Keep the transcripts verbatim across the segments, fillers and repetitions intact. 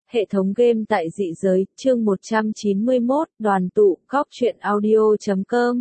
Hệ thống game tại dị giới, chương một trăm chín mươi mốt, đoàn tụ, góc truyện audio chấm com.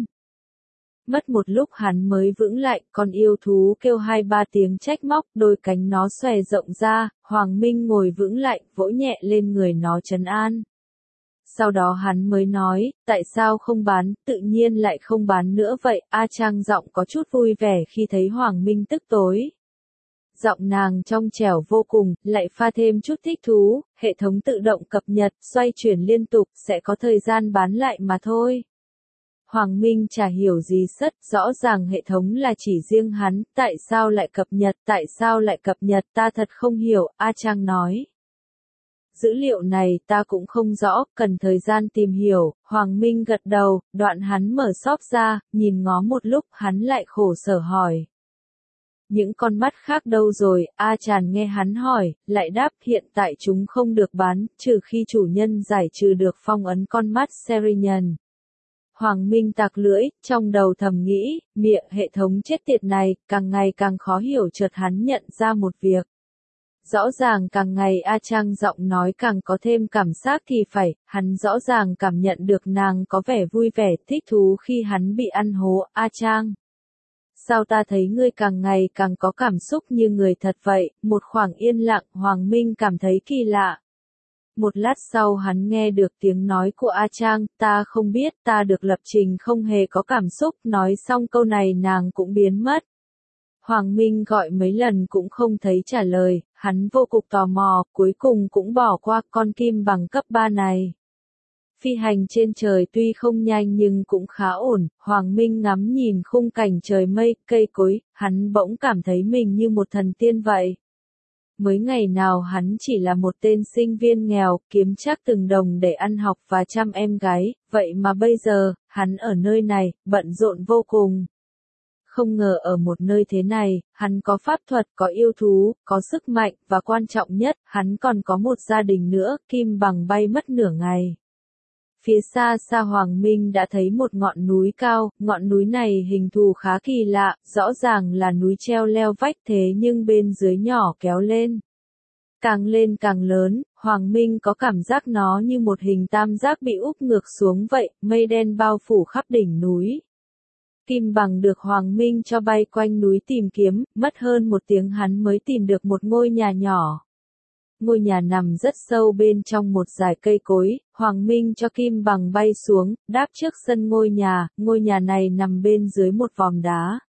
Mất một lúc hắn mới vững lại, con yêu thú kêu hai ba tiếng trách móc, đôi cánh nó xòe rộng ra, Hoàng Minh ngồi vững lại, vỗ nhẹ lên người nó trấn an. Sau đó hắn mới nói, tại sao không bán, tự nhiên lại không bán nữa vậy, A Trang giọng có chút vui vẻ khi thấy Hoàng Minh tức tối. Giọng nàng trong trẻo vô cùng, lại pha thêm chút thích thú, hệ thống tự động cập nhật, xoay chuyển liên tục, sẽ có thời gian bán lại mà thôi. Hoàng Minh chả hiểu gì sất, rõ ràng hệ thống là chỉ riêng hắn, tại sao lại cập nhật, tại sao lại cập nhật, ta thật không hiểu, A Trang nói. Dữ liệu này ta cũng không rõ, cần thời gian tìm hiểu, Hoàng Minh gật đầu, đoạn hắn mở shop ra, nhìn ngó một lúc, hắn lại khổ sở hỏi. Những con mắt khác đâu rồi, A Tràn nghe hắn hỏi, lại đáp hiện tại chúng không được bán, trừ khi chủ nhân giải trừ được phong ấn con mắt Serian. Hoàng Minh tạc lưỡi, trong đầu thầm nghĩ, miệng hệ thống chết tiệt này, càng ngày càng khó hiểu chợt hắn nhận ra một việc. Rõ ràng càng ngày A Trang giọng nói càng có thêm cảm giác thì phải, hắn rõ ràng cảm nhận được nàng có vẻ vui vẻ, thích thú khi hắn bị ăn hố, A Trang. Sao ta thấy ngươi càng ngày càng có cảm xúc như người thật vậy, một khoảng yên lặng, Hoàng Minh cảm thấy kỳ lạ. Một lát sau hắn nghe được tiếng nói của A Trang, ta không biết, ta được lập trình không hề có cảm xúc, nói xong câu này nàng cũng biến mất. Hoàng Minh gọi mấy lần cũng không thấy trả lời, hắn vô cùng tò mò, cuối cùng cũng bỏ qua con kim bằng cấp ba này. Phi hành trên trời tuy không nhanh nhưng cũng khá ổn, Hoàng Minh ngắm nhìn khung cảnh trời mây, cây cối, hắn bỗng cảm thấy mình như một thần tiên vậy. Mới ngày nào hắn chỉ là một tên sinh viên nghèo, kiếm chắc từng đồng để ăn học và chăm em gái, vậy mà bây giờ, hắn ở nơi này, bận rộn vô cùng. Không ngờ ở một nơi thế này, hắn có pháp thuật, có yêu thú, có sức mạnh, và quan trọng nhất, hắn còn có một gia đình nữa, kim bằng bay mất nửa ngày. Phía xa xa Hoàng Minh đã thấy một ngọn núi cao, ngọn núi này hình thù khá kỳ lạ, rõ ràng là núi treo leo vách thế nhưng bên dưới nhỏ kéo lên. Càng lên càng lớn, Hoàng Minh có cảm giác nó như một hình tam giác bị úp ngược xuống vậy, mây đen bao phủ khắp đỉnh núi. Kim bằng được Hoàng Minh cho bay quanh núi tìm kiếm, mất hơn một tiếng hắn mới tìm được một ngôi nhà nhỏ. Ngôi nhà nằm rất sâu bên trong một dải cây cối, Hoàng Minh cho kim bằng bay xuống, đáp trước sân ngôi nhà, ngôi nhà này nằm bên dưới một vòm đá.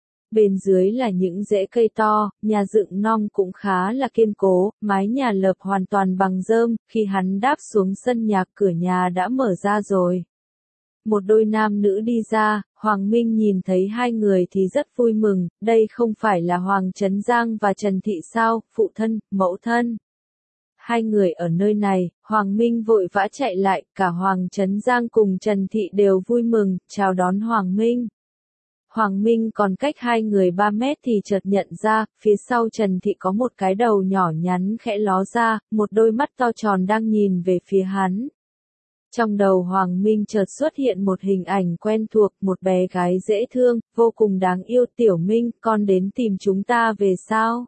Bên dưới là những rễ cây to, nhà dựng non cũng khá là kiên cố, mái nhà lợp hoàn toàn bằng rơm, khi hắn đáp xuống sân nhà cửa nhà đã mở ra rồi. Một đôi nam nữ đi ra, Hoàng Minh nhìn thấy hai người thì rất vui mừng, đây không phải là Hoàng Trấn Giang và Trần Thị sao, phụ thân, mẫu thân. Hai người ở nơi này, Hoàng Minh vội vã chạy lại, cả Hoàng Trấn Giang cùng Trần Thị đều vui mừng, chào đón Hoàng Minh. Hoàng Minh còn cách hai người ba mét thì chợt nhận ra, phía sau Trần Thị có một cái đầu nhỏ nhắn khẽ ló ra, một đôi mắt to tròn đang nhìn về phía hắn. Trong đầu Hoàng Minh chợt xuất hiện một hình ảnh quen thuộc, một bé gái dễ thương, vô cùng đáng yêu, Tiểu Minh, con đến tìm chúng ta về sao?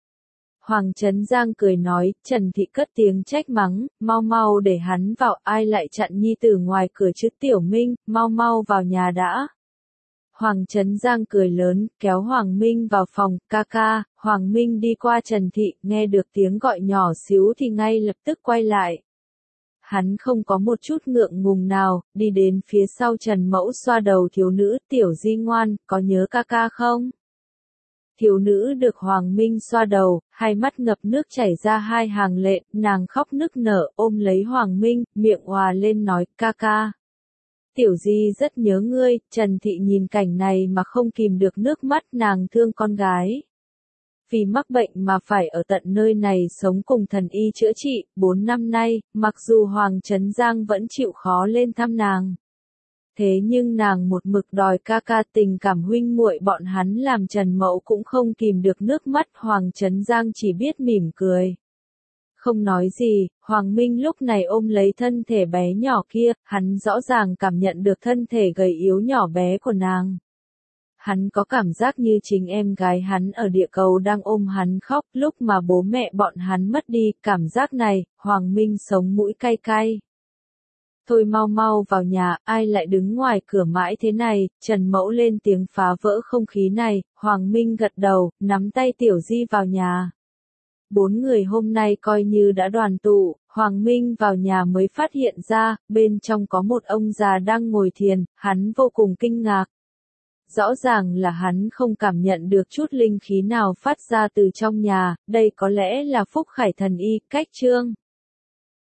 Hoàng Trấn Giang cười nói, Trần Thị cất tiếng trách mắng, mau mau để hắn vào, ai lại chặn nhi tử ngoài cửa chứ Tiểu Minh, mau mau vào nhà đã. Hoàng Trấn Giang cười lớn, kéo Hoàng Minh vào phòng, ca ca, Hoàng Minh đi qua Trần Thị, nghe được tiếng gọi nhỏ xíu thì ngay lập tức quay lại. Hắn không có một chút ngượng ngùng nào, đi đến phía sau Trần Mẫu xoa đầu thiếu nữ, Tiểu Di ngoan, có nhớ ca ca không? Thiếu nữ được Hoàng Minh xoa đầu, hai mắt ngập nước chảy ra hai hàng lệ, nàng khóc nức nở, ôm lấy Hoàng Minh, miệng òa lên nói, ca ca. Tiểu Di rất nhớ ngươi, Trần Thị nhìn cảnh này mà không kìm được nước mắt, nàng thương con gái. Vì mắc bệnh mà phải ở tận nơi này sống cùng thần y chữa trị, bốn năm nay, mặc dù Hoàng Trấn Giang vẫn chịu khó lên thăm nàng. Thế nhưng nàng một mực đòi ca ca, tình cảm huynh muội bọn hắn làm Trần Mẫu cũng không kìm được nước mắt, Hoàng Trấn Giang chỉ biết mỉm cười. Không nói gì, Hoàng Minh lúc này ôm lấy thân thể bé nhỏ kia, hắn rõ ràng cảm nhận được thân thể gầy yếu nhỏ bé của nàng. Hắn có cảm giác như chính em gái hắn ở địa cầu đang ôm hắn khóc lúc mà bố mẹ bọn hắn mất đi, cảm giác này, Hoàng Minh sống mũi cay cay. Thôi mau mau vào nhà, ai lại đứng ngoài cửa mãi thế này, Trần Mẫu lên tiếng phá vỡ không khí này, Hoàng Minh gật đầu, nắm tay Tiểu Di vào nhà. Bốn người hôm nay coi như đã đoàn tụ, Hoàng Minh vào nhà mới phát hiện ra, bên trong có một ông già đang ngồi thiền, hắn vô cùng kinh ngạc. Rõ ràng là hắn không cảm nhận được chút linh khí nào phát ra từ trong nhà, đây có lẽ là Phúc Khải Thần Y, cách chương.